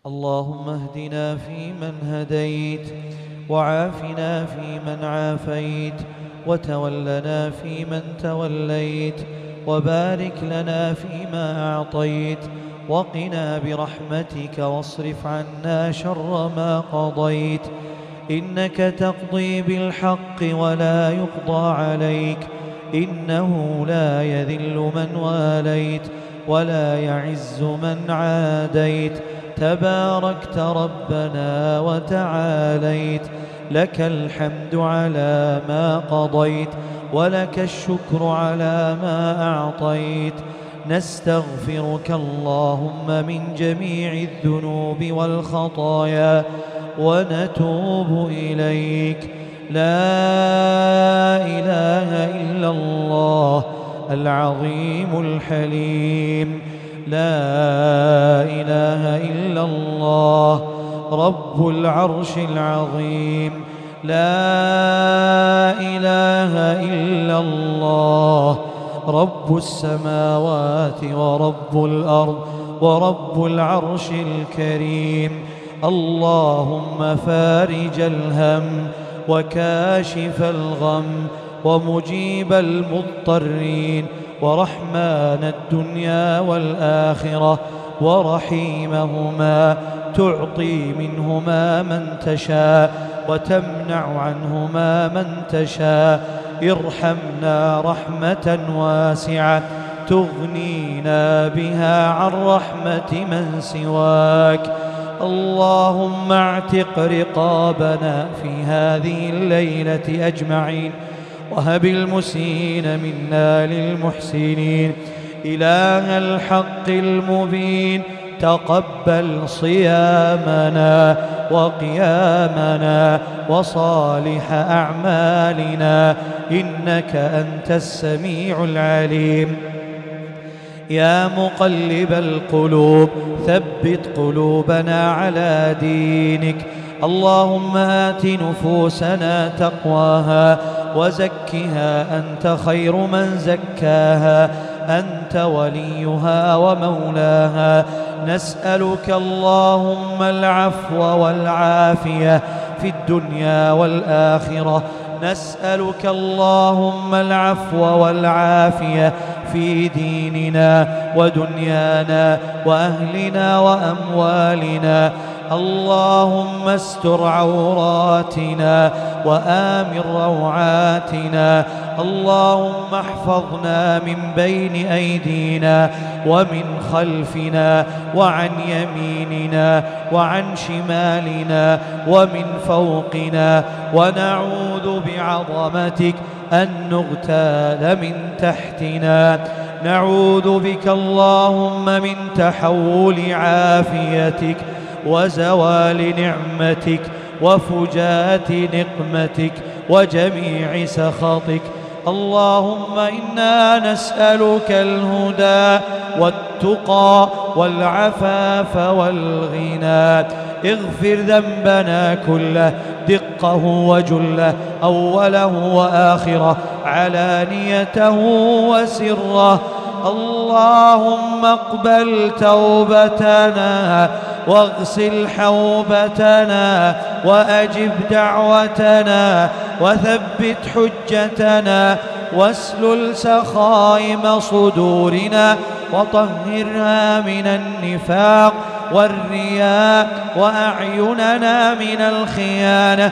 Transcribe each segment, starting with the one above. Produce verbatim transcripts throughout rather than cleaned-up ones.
اللهم اهدنا فيمن هديت، وعافنا فيمن عافيت، وتولنا فيمن توليت، وبارك لنا فيما أعطيت، وقنا برحمتك واصرف عنا شر ما قضيت. إنك تقضي بالحق ولا يقضى عليك، إنه لا يذل من واليت ولا يعز من عاديت، تباركت ربنا وتعاليت. لك الحمد على ما قضيت، ولك الشكر على ما أعطيت. نستغفرك اللهم من جميع الذنوب والخطايا ونتوب إليك. لا إله إلا الله العظيم الحليم، لا إله إلا الله رب العرش العظيم، لا إله إلا الله رب السماوات ورب الأرض ورب العرش الكريم. اللهم فارج الهم وكاشف الغم ومجيب المضطرين ورحمن الدنيا والآخرة ورحيمهما، تعطي منهما من تشاء وتمنع عنهما من تشاء. ارحمنا رحمة واسعة تغنينا بها عن رحمة من سواك. اللهم اعتق رقابنا في هذه الليلة أجمعين، وهب المسيء منا للمحسنين. إله الحق المبين، تقبل صيامنا وقيامنا وصالح أعمالنا، إنك أنت السميع العليم. يا مقلب القلوب ثبت قلوبنا على دينك. اللهم آت نفوسنا تقواها وزكها أنت خير من زكاها، أنت وليها ومولاها. نسألك اللهم العفو والعافية في الدنيا والآخرة، نسألك اللهم العفو والعافية في ديننا ودنيانا وأهلنا وأموالنا. اللهم استر عوراتنا وآمن روعاتنا. اللهم احفظنا من بين أيدينا ومن خلفنا وعن يميننا وعن شمالنا ومن فوقنا، ونعوذ بعظمتك أن نغتال من تحتنا. نعوذ بك اللهم من تحول عافيتك وزوال نعمتك وفجاءة نقمتك وجميع سخطك. اللهم إنا نسألك الهدى والتقى والعفاف والغنى. اغفر ذنبنا كله، دقه وجله، أوله وآخره، علانيته وسره. اللهم اقبل توبتنا واغسل حوبتنا وأجب دعوتنا وثبت حجتنا، واسلل سخائم صدورنا وطهرها من النفاق والرياء، وأعيننا من الخيانة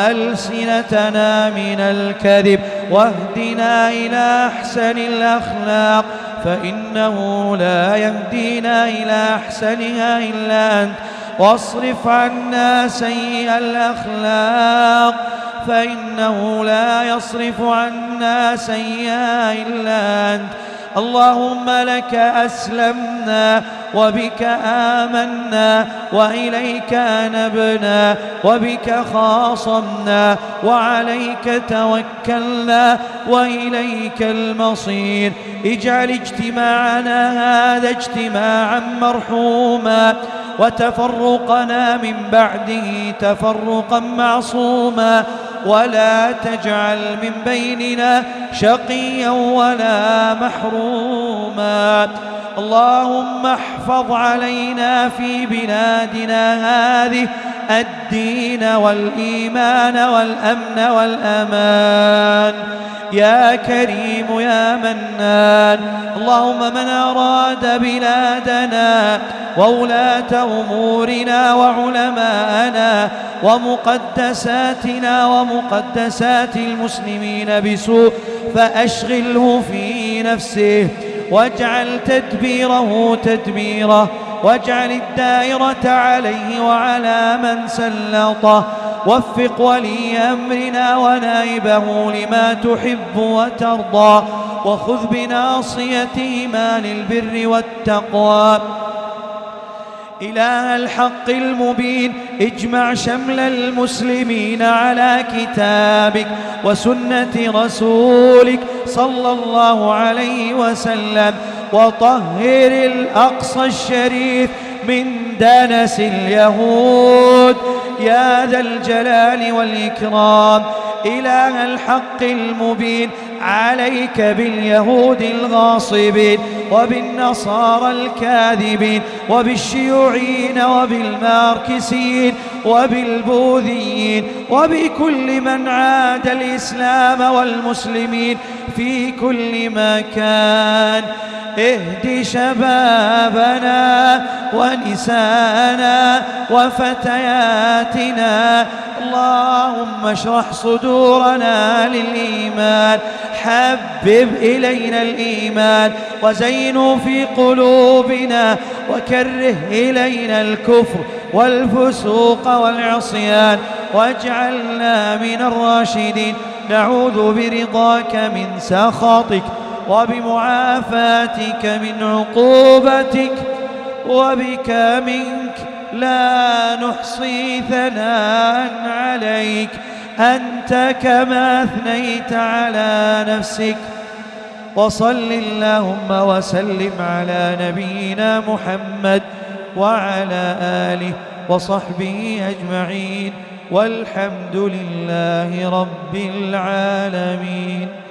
وألسنتنا من الكذب، واهدنا إلى أحسن الأخلاق، فإنه لا يهدينا إلى أحسنها إلا أنت. واصرف عنا سيئ الأخلاق، فإنه لا يصرف عنا سيئا إلا أنت. اللهم لك أسلمنا وبك آمنا وإليك أنبنا وبك خاصمنا وعليك توكلنا وإليك المصير. اجعل اجتماعنا هذا اجتماعا مرحوما، وتفرقنا من بعده تفرقا معصوما. ولا تجعل من بيننا شقيا ولا محروما. اللهم احفظ علينا في بلادنا هذه الدين والإيمان والأمن والأمان يا كريم يا منان. اللهم من أراد بلادنا وولاة أمورنا وعلماءنا ومقدساتنا ومقدسات المسلمين بسوء فأشغله في نفسه واجعل تدبيره تدميره واجعل الدائرة عليه وعلى من سلطه. وفق ولي أمرنا ونائبه لما تحب وترضى وخذ بناصيتهما للبر والتقوى. إله الحق المبين اجمع شمل المسلمين على كتابك وسنة رسولك صلى الله عليه وسلم وطهر الأقصى الشريف من دنس اليهود يا ذا الجلال والإكرام. إله الحق المبين عليك باليهود الغاصبين وبالنصارى الكاذبين وبالشيوعيين وبالماركسيين وبالبوذيين وبكل من عاد الإسلام والمسلمين في كل مكان. اهد شبابنا ونساءنا وفتياتنا. اللهم اشرح صدورنا للإيمان حبب إلينا الإيمان وزينه في قلوبنا وكره إلينا الكفر والفسوق والعصيان واجعلنا من الراشدين. نعوذ برضاك من سخطك وبمعافاتك من عقوبتك وبك منك لا نحصي ثناء عليك أنت كما أثنيت على نفسك. وصل اللهم وسلم على نبينا محمد وعلى آله وصحبه أجمعين والحمد لله رب العالمين.